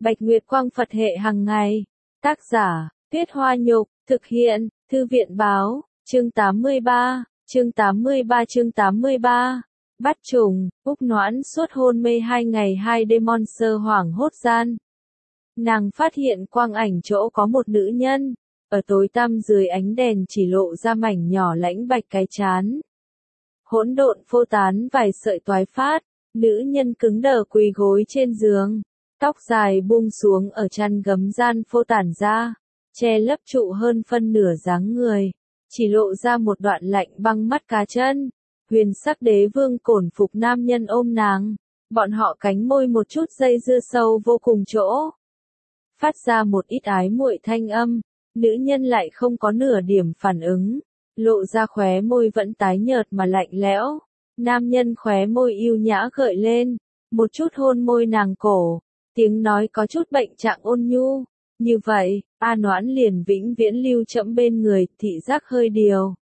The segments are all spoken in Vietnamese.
Bạch Nguyệt Quang Phật hệ hàng ngày. Tác giả, Tuyết Hoa Nhục, thực hiện, Thư viện Báo, chương 83, chương 83. Bắt trùng, Úc Noãn suốt hôn mê 2 ngày 2 đêm Monster hoảng hốt gian. Nàng phát hiện quang ảnh chỗ có một nữ nhân, ở tối tăm dưới ánh đèn chỉ lộ ra mảnh nhỏ lãnh bạch cái trán. Hỗn độn phô tán vài sợi toái phát, nữ nhân cứng đờ quỳ gối trên giường, tóc dài buông xuống ở chăn gấm gian phô tản ra, che lấp trụ hơn phân nửa dáng người, chỉ lộ ra một đoạn lạnh băng mắt cá chân. Huyền sắc đế vương cổn phục nam nhân ôm nàng, bọn họ cánh môi một chút dây dưa sâu vô cùng chỗ. Phát ra một ít ái muội thanh âm, nữ nhân lại không có nửa điểm phản ứng, lộ ra khóe môi vẫn tái nhợt mà lạnh lẽo. Nam nhân khóe môi yêu nhã gợi lên, một chút hôn môi nàng cổ, tiếng nói có chút bệnh trạng ôn nhu. Như vậy, A Noãn liền vĩnh viễn lưu chậm bên người, thị giác hơi điều.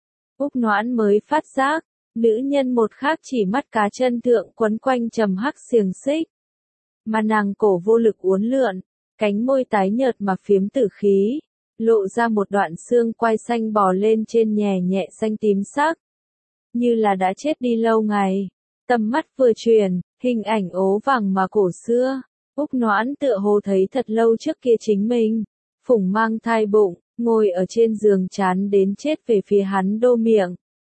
Úc Noãn mới phát giác, nữ nhân một khác chỉ mắt cá chân thượng quấn quanh trầm hắc xiềng xích. Mà nàng cổ vô lực uốn lượn, cánh môi tái nhợt mà phiếm tử khí, lộ ra một đoạn xương quai xanh bò lên trên nhẹ nhẹ xanh tím sắc. Như là đã chết đi lâu ngày, tầm mắt vừa chuyển, hình ảnh ố vàng mà cổ xưa. Úc Noãn tựa hồ thấy thật lâu trước kia chính mình, phủng mang thai bụng, ngồi ở trên giường chán đến chết về phía hắn đô miệng.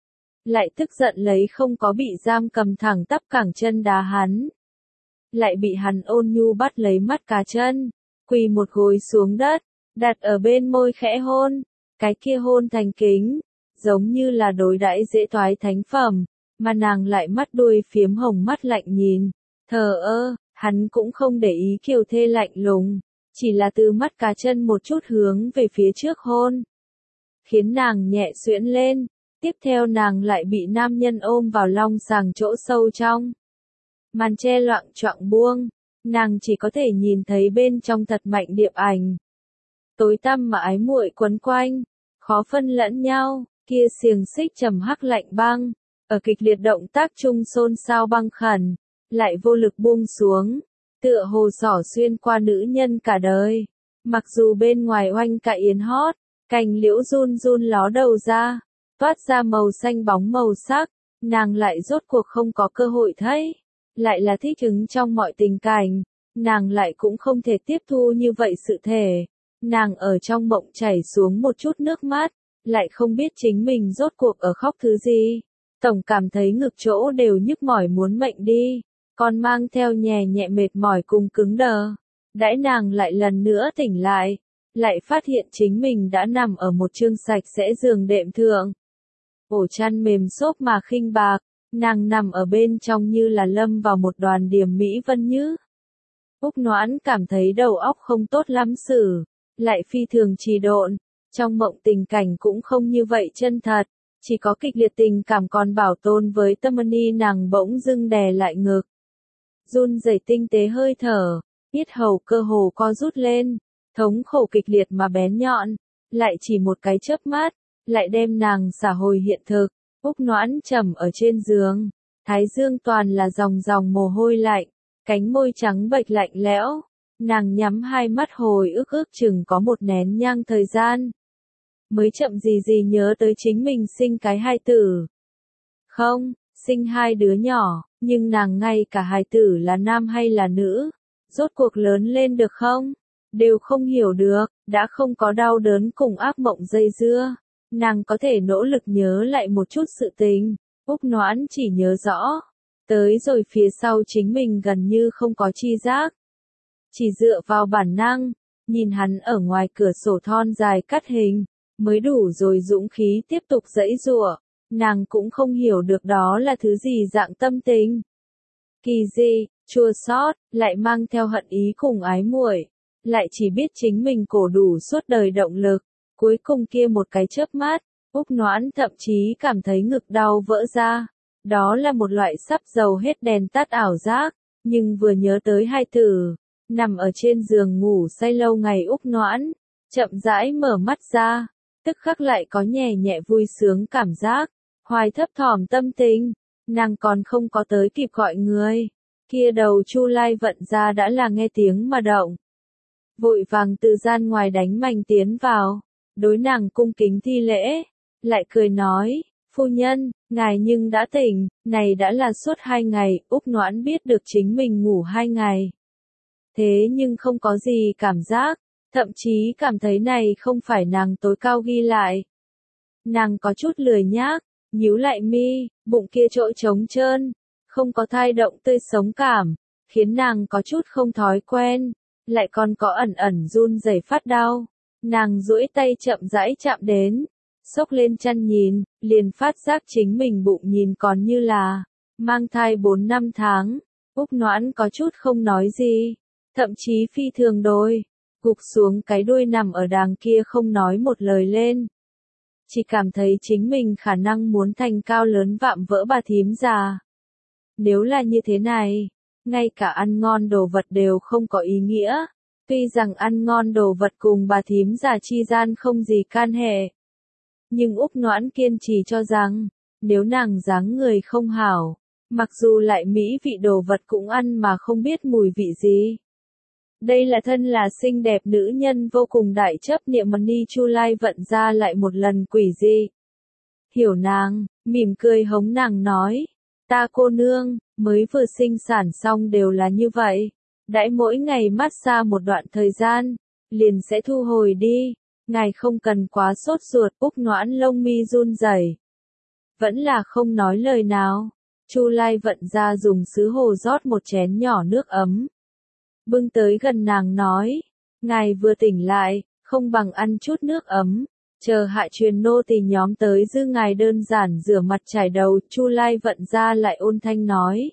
Lại tức giận lấy không có bị giam cầm thẳng tắp cẳng chân đá hắn. Lại bị hắn ôn nhu bắt lấy mắt cá chân, quỳ một gối xuống đất, đặt ở bên môi khẽ hôn, cái kia hôn thành kính, giống như là đối đãi dễ toái thánh phẩm, mà nàng lại mắt đuôi phiếm hồng mắt lạnh nhìn, thờ ơ, hắn cũng không để ý kiều thê lạnh lùng, chỉ là từ mắt cá chân một chút hướng về phía trước hôn, khiến nàng nhẹ xuyễn lên. Tiếp theo nàng lại bị nam nhân ôm vào long sàng chỗ sâu trong. Màn che loạng choạng buông, nàng chỉ có thể nhìn thấy bên trong thật mạnh điệp ảnh. Tối tăm mà ái muội quấn quanh, khó phân lẫn nhau, kia xiềng xích trầm hắc lạnh băng, ở kịch liệt động tác chung xôn xao băng khẩn, lại vô lực buông xuống, tựa hồ xỏ xuyên qua nữ nhân cả đời. Mặc dù bên ngoài oanh cả yến hót, cành liễu run run ló đầu ra, toát ra màu xanh bóng màu sắc, nàng lại rốt cuộc không có cơ hội thấy, lại là thích ứng trong mọi tình cảnh, nàng lại cũng không thể tiếp thu như vậy sự thể, nàng ở trong mộng chảy xuống một chút nước mắt, lại không biết chính mình rốt cuộc ở khóc thứ gì, tổng cảm thấy ngực chỗ đều nhức mỏi muốn mệnh đi, còn mang theo nhẹ nhẹ mệt mỏi cùng cứng đờ, đãi nàng lại lần nữa tỉnh lại phát hiện chính mình đã nằm ở một chương sạch sẽ giường đệm thượng. Ổ chăn mềm xốp mà khinh bạc, nàng nằm ở bên trong như là lâm vào một đoàn điểm mỹ vân nhứ. Úc Noãn cảm thấy đầu óc không tốt lắm xử, lại phi thường trì độn, trong mộng tình cảnh cũng không như vậy chân thật, chỉ có kịch liệt tình cảm còn bảo tồn với tâm ni nàng bỗng dưng đè lại ngực. Run rẩy tinh tế hơi thở, yết hầu cơ hồ co rút lên, thống khổ kịch liệt mà bén nhọn, lại chỉ một cái chớp mắt, lại đem nàng xả hồi hiện thực. Úc Noãn trầm ở trên giường, thái dương toàn là dòng dòng mồ hôi lạnh, cánh môi trắng bệch lạnh lẽo, nàng nhắm hai mắt hồi ức chừng có một nén nhang thời gian. Mới chậm gì nhớ tới chính mình sinh cái hài tử. Không, sinh 2 đứa nhỏ, nhưng nàng ngay cả hài tử là nam hay là nữ, rốt cuộc lớn lên được không? Đều không hiểu được, đã không có đau đớn cùng ác mộng dây dưa. Nàng có thể nỗ lực nhớ lại một chút sự tình, Úc Noãn chỉ nhớ rõ, tới rồi phía sau chính mình gần như không có chi giác. Chỉ dựa vào bản năng, nhìn hắn ở ngoài cửa sổ thon dài cắt hình, mới đủ rồi dũng khí tiếp tục giãy giụa, nàng cũng không hiểu được đó là thứ gì dạng tâm tình. Kỳ dị, chua xót, lại mang theo hận ý cùng ái muội, lại chỉ biết chính mình cổ đủ suốt đời động lực. Cuối cùng kia một cái chớp mắt, Úc Noãn thậm chí cảm thấy ngực đau vỡ ra. Đó là một loại sắp dầu hết đèn tắt ảo giác, nhưng vừa nhớ tới hai tử, nằm ở trên giường ngủ say lâu ngày Úc Noãn, chậm rãi mở mắt ra, tức khắc lại có nhẹ nhẹ vui sướng cảm giác, hoài thấp thỏm tâm tình, nàng còn không có tới kịp gọi người. Kia đầu Chu Lai vận ra đã là nghe tiếng mà động, vội vàng từ gian ngoài đánh mành tiến vào, đối nàng cung kính thi lễ, lại cười nói, phu nhân, ngài nhưng đã tỉnh, này đã là suốt 2 ngày, Úc Noãn biết được chính mình ngủ 2 ngày. Thế nhưng không có gì cảm giác, thậm chí cảm thấy này không phải nàng tối cao ghi lại. Nàng có chút lười nhác, nhíu lại mi, bụng kia chỗ trống trơn, không có thai động tươi sống cảm, khiến nàng có chút không thói quen, lại còn có ẩn ẩn run rẩy phát đau. Nàng duỗi tay chậm rãi chạm đến, xốc lên chăn nhìn, liền phát giác chính mình bụng nhìn còn như là mang thai 4-5 tháng. Úc Noãn có chút không nói gì, thậm chí phi thường đôi, gục xuống cái đuôi nằm ở đàng kia không nói một lời lên. Chỉ cảm thấy chính mình khả năng muốn thành cao lớn vạm vỡ bà thím già. Nếu là như thế này, ngay cả ăn ngon đồ vật đều không có ý nghĩa. Tuy rằng ăn ngon đồ vật cùng bà thím già chi gian không gì can hệ. Nhưng Úc Noãn kiên trì cho rằng, nếu nàng dáng người không hảo, mặc dù lại mỹ vị đồ vật cũng ăn mà không biết mùi vị gì. Đây là thân là xinh đẹp nữ nhân vô cùng đại chấp niệm mà Ni Chu Lai vận ra lại một lần quỷ dị. Hiểu nàng, mỉm cười hống nàng nói, ta cô nương, mới vừa sinh sản xong đều là như vậy. Đãi mỗi ngày massage một đoạn thời gian, liền sẽ thu hồi đi. Ngài không cần quá sốt ruột. Úc Noãn lông mi run rẩy, vẫn là không nói lời nào. Chu Lai vận ra dùng sứ hồ rót một chén nhỏ nước ấm, bưng tới gần nàng nói, ngài vừa tỉnh lại, không bằng ăn chút nước ấm, chờ hạ truyền nô tỳ nhóm tới dư ngài đơn giản rửa mặt chải đầu. Chu Lai vận ra lại ôn thanh nói,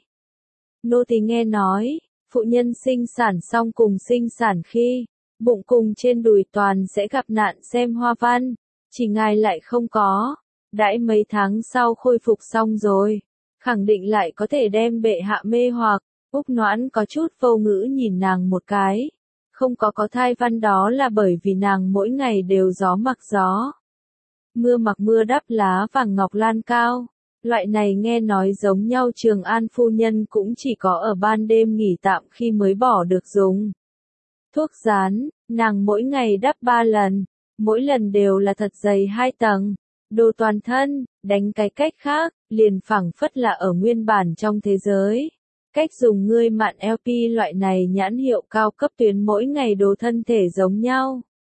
nô tỳ nghe nói, phụ nhân sinh sản xong cùng sinh sản khi, bụng cùng trên đùi toàn sẽ gặp nạn xem hoa văn, chỉ ngài lại không có, đãi mấy tháng sau khôi phục xong rồi, khẳng định lại có thể đem bệ hạ mê hoặc. Úc Noãn có chút vô ngữ nhìn nàng một cái, không có thai văn đó là bởi vì nàng mỗi ngày đều gió mặc gió, mưa mặc mưa đắp lá vàng ngọc lan cao. Loại này nghe nói giống nhau Trường An phu nhân cũng chỉ có ở ban đêm nghỉ tạm khi mới bỏ được dùng. Thuốc rán, nàng mỗi ngày đắp 3 lần, mỗi lần đều là thật dày 2 tầng, đồ toàn thân, đánh cái cách khác, liền phảng phất là ở nguyên bản trong thế giới. Cách dùng ngươi mạn LP loại này nhãn hiệu cao cấp tuyến mỗi ngày đồ thân thể giống nhau.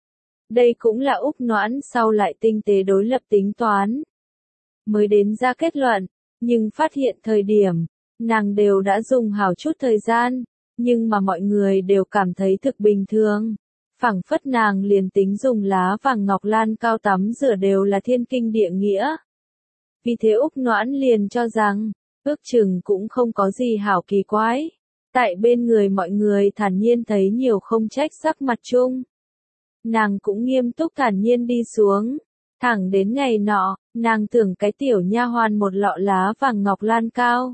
Đây cũng là Úc Noãn sau lại tinh tế đối lập tính toán, mới đến ra kết luận, nhưng phát hiện thời điểm, nàng đều đã dùng hảo chút thời gian, nhưng mà mọi người đều cảm thấy thực bình thường. Phảng phất nàng liền tính dùng lá vàng ngọc lan cao tắm rửa đều là thiên kinh địa nghĩa. Vì thế Úc Noãn liền cho rằng, ước chừng cũng không có gì hảo kỳ quái. Tại bên người mọi người thản nhiên thấy nhiều không trách sắc mặt chung. Nàng cũng nghiêm túc thản nhiên đi xuống. Thẳng đến ngày nọ, nàng tưởng cái tiểu nha hoàn một lọ lá vàng ngọc lan cao.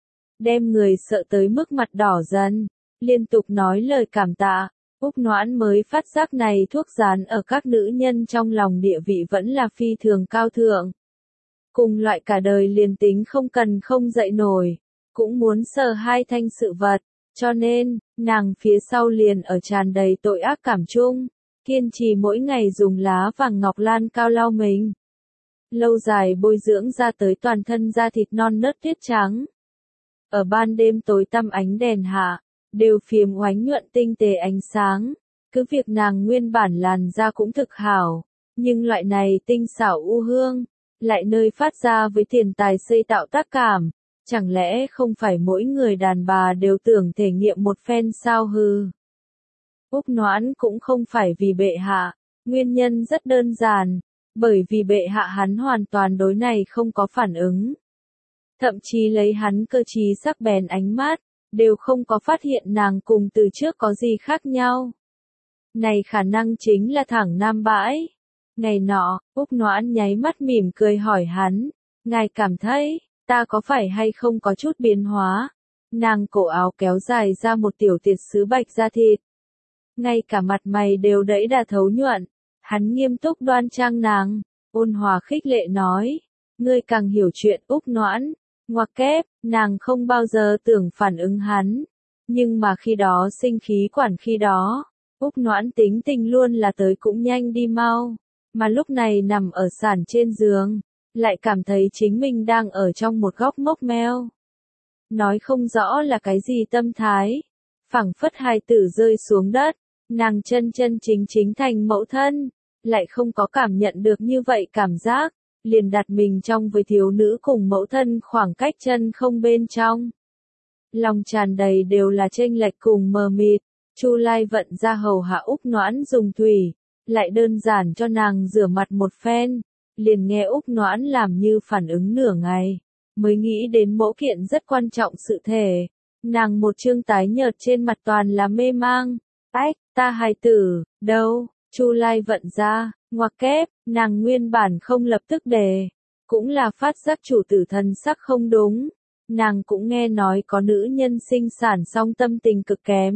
Đem người sợ tới mức mặt đỏ dần, liên tục nói lời cảm tạ. Úc Noãn mới phát giác này thuốc rán ở các nữ nhân trong lòng địa vị vẫn là phi thường cao thượng. Cùng loại cả đời liền tính không cần không dậy nổi, cũng muốn sờ 2 thanh sự vật, cho nên, nàng phía sau liền ở tràn đầy tội ác cảm chung, kiên trì mỗi ngày dùng lá vàng ngọc lan cao lau mình. Lâu dài bồi dưỡng ra tới toàn thân da thịt non nớt tuyết trắng. Ở ban đêm tối tăm ánh đèn hạ, đều phiếm oánh nhuận tinh tế ánh sáng, cứ việc nàng nguyên bản làn da cũng thực hảo, nhưng loại này tinh xảo u hương, lại nơi phát ra với tiền tài xây tạo tác cảm, chẳng lẽ không phải mỗi người đàn bà đều tưởng thể nghiệm một phen sao hư? Úc Noãn cũng không phải vì bệ hạ, nguyên nhân rất đơn giản, bởi vì bệ hạ hắn hoàn toàn đối này không có phản ứng. Thậm chí lấy hắn cơ trí sắc bén ánh mắt, đều không có phát hiện nàng cùng từ trước có gì khác nhau. Này khả năng chính là thẳng nam bãi. Ngày nọ, Úc Noãn nháy mắt mỉm cười hỏi hắn, ngài cảm thấy, ta có phải hay không có chút biến hóa? Nàng cổ áo kéo dài ra một tiểu tiệt sứ bạch da thịt. Ngay cả mặt mày đều đẫy đà thấu nhuận. Hắn nghiêm túc đoan trang nàng, ôn hòa khích lệ nói, ngươi càng hiểu chuyện. Úc Noãn, ngoặc kép, nàng không bao giờ tưởng phản ứng hắn. Nhưng mà khi đó sinh khí quản khi đó, Úc Noãn tính tình luôn là tới cũng nhanh đi mau, mà lúc này nằm ở sàn trên giường, lại cảm thấy chính mình đang ở trong một góc mốc meo. Nói không rõ là cái gì tâm thái, phảng phất hài tử rơi xuống đất, nàng chân chân chính chính thành mẫu thân, lại không có cảm nhận được như vậy cảm giác, liền đặt mình trong với thiếu nữ cùng mẫu thân khoảng cách chân không bên trong. Lòng tràn đầy đều là chênh lệch cùng mờ mịt, Chu Lai vận ra hầu hạ Úc Noãn dùng thủy, lại đơn giản cho nàng rửa mặt một phen, liền nghe Úc Noãn làm như phản ứng nửa ngày, mới nghĩ đến mỗi kiện rất quan trọng sự thể. Nàng một trương tái nhợt trên mặt toàn là mê mang. Ách, ta hài tử, đâu? Chu Lai vận ra, ngoặc kép, nàng nguyên bản không lập tức đề, cũng là phát giác chủ tử thần sắc không đúng. Nàng cũng nghe nói có nữ nhân sinh sản xong tâm tình cực kém.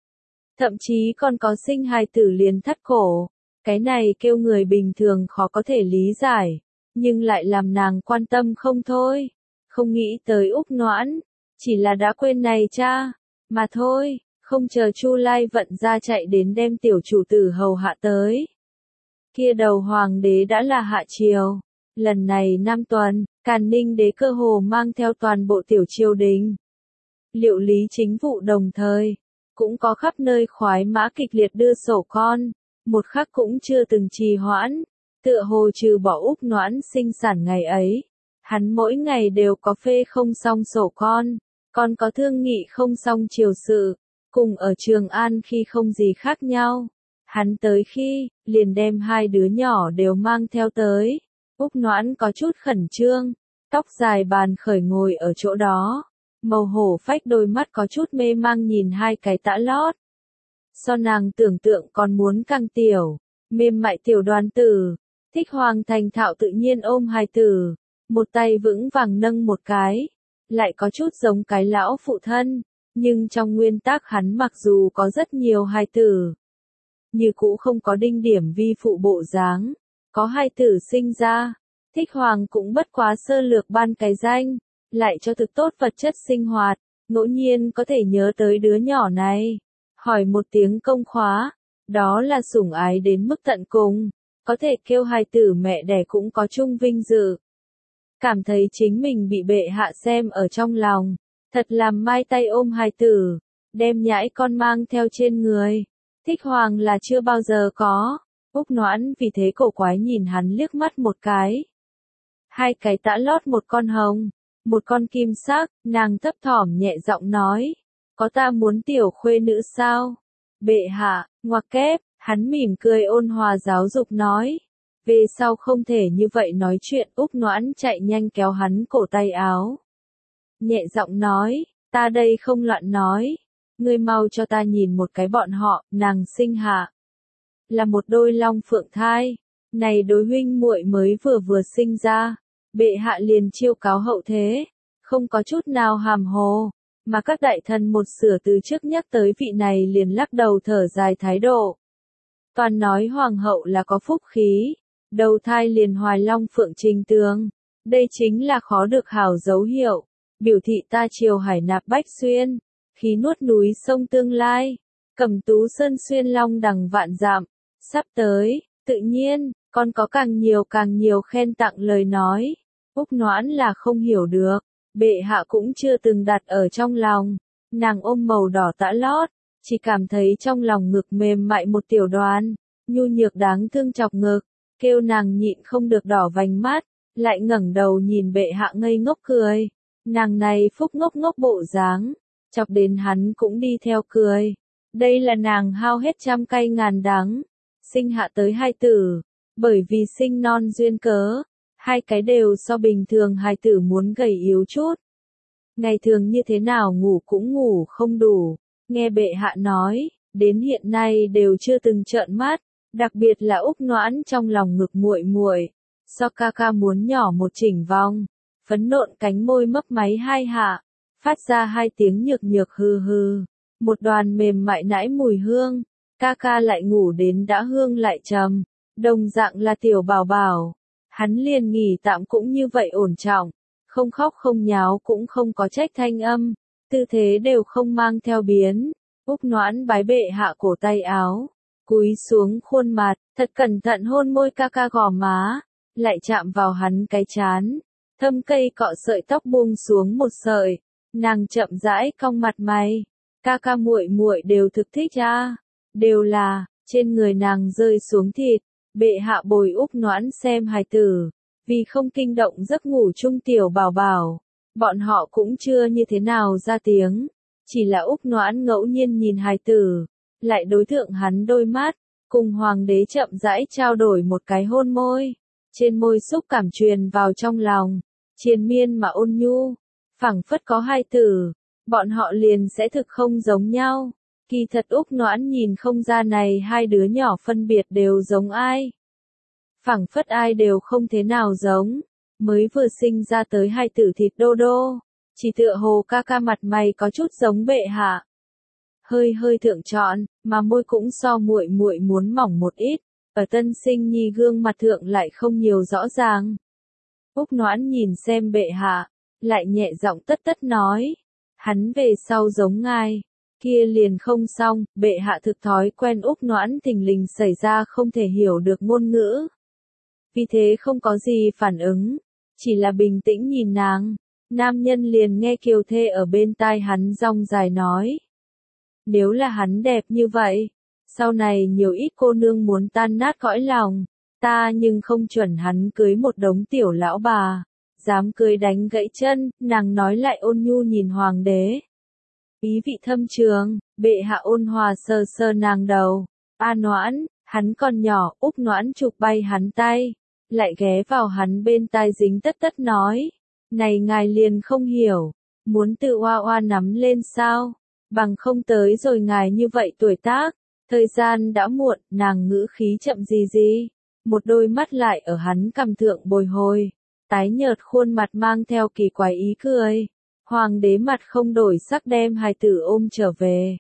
Thậm chí còn có sinh hài tử liền thắt cổ. Cái này kêu người bình thường khó có thể lý giải, nhưng lại làm nàng quan tâm không thôi. Không nghĩ tới Úc Noãn, chỉ là đã quên này cha, mà thôi, không chờ Chu Lai vận ra chạy đến đem tiểu chủ tử hầu hạ tới. Kia đầu hoàng đế đã là hạ triều, lần này năm tuần, Càn Ninh đế cơ hồ mang theo toàn bộ tiểu triều đình. Liệu lý chính vụ đồng thời, cũng có khắp nơi khoái mã kịch liệt đưa sổ con, một khắc cũng chưa từng trì hoãn, tựa hồ trừ bỏ Úc Noãn sinh sản ngày ấy. Hắn mỗi ngày đều có phê không xong sổ con, còn có thương nghị không xong triều sự, cùng ở Trường An khi không gì khác nhau. Hắn tới khi, liền đem hai đứa nhỏ đều mang theo tới. Úc Noãn có chút khẩn trương, tóc dài bàn khởi ngồi ở chỗ đó. Màu hổ phách đôi mắt có chút mê mang nhìn hai cái tã lót. So nàng tưởng tượng còn muốn càng tiểu, mềm mại tiểu đoàn tử. Thích Hoàng thành thạo tự nhiên ôm hài tử, một tay vững vàng nâng một cái, lại có chút giống cái lão phụ thân, nhưng trong nguyên tắc hắn mặc dù có rất nhiều hài tử, như cũ không có đinh điểm vi phụ bộ dáng, có hài tử sinh ra, Thích Hoàng cũng bất quá sơ lược ban cái danh, lại cho thực tốt vật chất sinh hoạt, ngẫu nhiên có thể nhớ tới đứa nhỏ này, hỏi một tiếng công khóa, đó là sủng ái đến mức tận cùng. Có thể kêu hài tử mẹ đẻ cũng có chung vinh dự. Cảm thấy chính mình bị bệ hạ xem ở trong lòng, thật làm mai tay ôm hài tử, đem nhãi con mang theo trên người. Thích Hoàng là chưa bao giờ có, Úc Noãn vì thế cổ quái nhìn hắn liếc mắt một cái. Hai cái tã lót một con hồng, một con kim sắc, nàng thấp thỏm nhẹ giọng nói, có ta muốn tiểu khuê nữ sao? Bệ hạ, ngoặc kép. Hắn mỉm cười ôn hòa giáo dục nói. Về sau không thể như vậy nói chuyện. Úc Noãn chạy nhanh kéo hắn cổ tay áo. Nhẹ giọng nói, ta đây không loạn nói. Ngươi mau cho ta nhìn một cái bọn họ, nàng sinh hạ. Là một đôi long phượng thai. Này đối huynh muội mới vừa sinh ra. Bệ hạ liền chiêu cáo hậu thế. Không có chút nào hàm hồ. Mà các đại thần một sửa từ trước nhắc tới vị này liền lắc đầu thở dài thái độ. Toàn nói hoàng hậu là có phúc khí, đầu thai liền hoài long phượng trình tường. Đây chính là khó được hảo dấu hiệu, biểu thị ta triều hải nạp bách xuyên, khí nuốt núi sông tương lai, cẩm tú sơn xuyên long đằng vạn dặm, sắp tới, tự nhiên, còn có càng nhiều khen tặng lời nói. Úc Noãn là không hiểu được, bệ hạ cũng chưa từng đặt ở trong lòng, nàng ôm màu đỏ tã lót. Chỉ cảm thấy trong lòng ngực mềm mại một tiểu đoàn, nhu nhược đáng thương chọc ngực, kêu nàng nhịn không được đỏ vành mắt, lại ngẩng đầu nhìn bệ hạ ngây ngốc cười. Nàng này phúc ngốc ngốc bộ dáng, chọc đến hắn cũng đi theo cười. Đây là nàng hao hết trăm cay ngàn đắng, sinh hạ tới hai tử, bởi vì sinh non duyên cớ, hai cái đều so bình thường hai tử muốn gầy yếu chút. Ngày thường như thế nào ngủ cũng ngủ không đủ. Nghe bệ hạ nói, đến hiện nay đều chưa từng trợn mắt, đặc biệt là Úc Noãn trong lòng ngực muội muội, so ca ca muốn nhỏ một chỉnh vòng, phấn nộn cánh môi mấp máy hai hạ, phát ra hai tiếng nhược nhược hừ hừ, một đoàn mềm mại nãi mùi hương, ca ca lại ngủ đến đã hương lại trầm, đồng dạng là tiểu bảo bảo, hắn liền nghỉ tạm cũng như vậy ổn trọng, không khóc không nháo cũng không có trách thanh âm. Tư thế đều không mang theo biến, Úc Noãn bái bệ hạ cổ tay áo, cúi xuống khuôn mặt, thật cẩn thận hôn môi ca ca gò má, lại chạm vào hắn cái trán, thâm cây cọ sợi tóc buông xuống một sợi, nàng chậm rãi cong mặt mày, ca ca muội muội đều thực thích a, đều là, trên người nàng rơi xuống thịt, bệ hạ bồi Úc Noãn xem hài tử, vì không kinh động giấc ngủ chung tiểu bảo bảo, bọn họ cũng chưa như thế nào ra tiếng, chỉ là Úc Noãn ngẫu nhiên nhìn hài tử, lại đối thượng hắn đôi mắt, cùng hoàng đế chậm rãi trao đổi một cái hôn môi, trên môi xúc cảm truyền vào trong lòng, triền miên mà ôn nhu, phảng phất có hài tử, bọn họ liền sẽ thực không giống nhau. Kỳ thật Úc Noãn nhìn không ra này hai đứa nhỏ phân biệt đều giống ai. Phảng phất ai đều không thế nào giống, mới vừa sinh ra tới hai tử thịt đô đô, chỉ tựa hồ ca ca mặt mày có chút giống bệ hạ. Hơi hơi thượng trọn, mà môi cũng so muội muội muốn mỏng một ít, ở tân sinh nhi gương mặt thượng lại không nhiều rõ ràng. Úc Noãn nhìn xem bệ hạ, lại nhẹ giọng tất tất nói, hắn về sau giống ngài. Kia liền không xong, bệ hạ thực thói quen Úc Noãn thình lình xảy ra không thể hiểu được ngôn ngữ. Vì thế không có gì phản ứng, chỉ là bình tĩnh nhìn nàng, nam nhân liền nghe kiều thê ở bên tai hắn rong dài nói. Nếu là hắn đẹp như vậy, sau này nhiều ít cô nương muốn tan nát cõi lòng, ta nhưng không chuẩn hắn cưới một đống tiểu lão bà, dám cưới đánh gãy chân, nàng nói lại ôn nhu nhìn hoàng đế. Ý vị thâm trường, bệ hạ ôn hòa sờ sờ nàng đầu, a Noãn, hắn còn nhỏ, Úc Noãn chụp bay hắn tay, lại ghé vào hắn bên tai dính tất tất nói, này ngài liền không hiểu, muốn tự oa oa nắm lên sao, bằng không tới rồi ngài như vậy tuổi tác, thời gian đã muộn, nàng ngữ khí chậm gì, một đôi mắt lại ở hắn cằm thượng bồi hồi, tái nhợt khuôn mặt mang theo kỳ quái ý cười. Hoàng đế mặt không đổi sắc đem hài tử ôm trở về.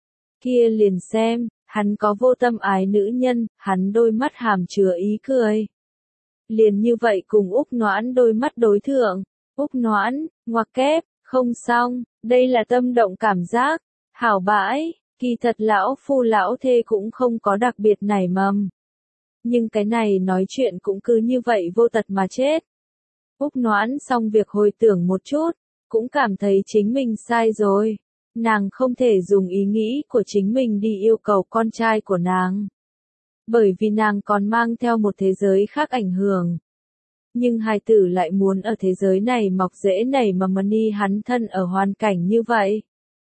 Kia liền xem, hắn có vô tâm ái nữ nhân, hắn đôi mắt hàm chứa ý cười. Liền như vậy cùng Úc Noãn đôi mắt đối thượng, Úc Noãn, ngoặc kép, không xong, đây là tâm động cảm giác, hảo bãi, kỳ thật lão phu lão thê cũng không có đặc biệt nảy mầm. Nhưng cái này nói chuyện cũng cứ như vậy vô tật mà chết. Úc Noãn xong việc hồi tưởng một chút, cũng cảm thấy chính mình sai rồi. Nàng không thể dùng ý nghĩ của chính mình đi yêu cầu con trai của nàng. Bởi vì nàng còn mang theo một thế giới khác ảnh hưởng. Nhưng hài tử lại muốn ở thế giới này mọc rễ nảy mầm ni hắn thân ở hoàn cảnh như vậy.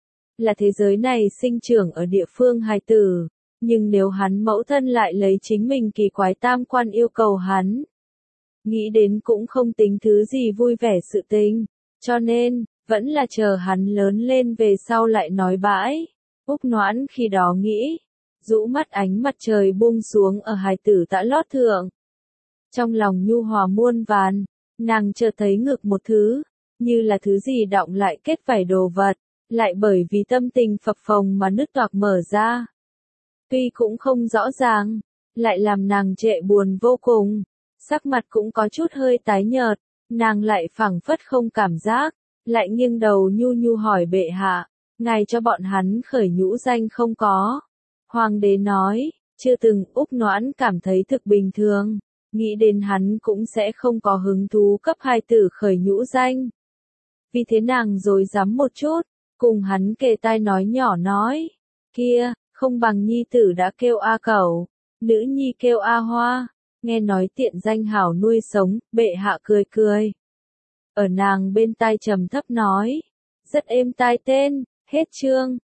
Là thế giới này sinh trưởng ở địa phương hài tử. Nhưng nếu hắn mẫu thân lại lấy chính mình kỳ quái tam quan yêu cầu hắn. Nghĩ đến cũng không tính thứ gì vui vẻ sự tình. Cho nên, vẫn là chờ hắn lớn lên về sau lại nói bãi. Úc Noãn khi đó nghĩ, rũ mắt ánh mặt trời buông xuống ở hài tử tã lót thượng. Trong lòng nhu hòa muôn vàn, nàng chợt thấy ngược một thứ, như là thứ gì đọng lại kết vảy đồ vật, lại bởi vì tâm tình phập phồng mà nứt toạc mở ra. Tuy cũng không rõ ràng, lại làm nàng trệ buồn vô cùng, sắc mặt cũng có chút hơi tái nhợt. Nàng lại phảng phất không cảm giác, lại nghiêng đầu nhu nhu hỏi bệ hạ, ngài cho bọn hắn khởi nhũ danh không có. Hoàng đế nói, chưa từng. Úc Noãn cảm thấy thực bình thường, nghĩ đến hắn cũng sẽ không có hứng thú cấp hài tử khởi nhũ danh. Vì thế nàng rồi dám một chút, cùng hắn kề tai nói nhỏ nói, kia, không bằng nhi tử đã kêu A Cẩu, nữ nhi kêu A Hoa. Nghe nói tiện danh hảo nuôi sống, bệ hạ cười cười. Ở nàng bên tai trầm thấp nói, rất êm tai tên, hết chương.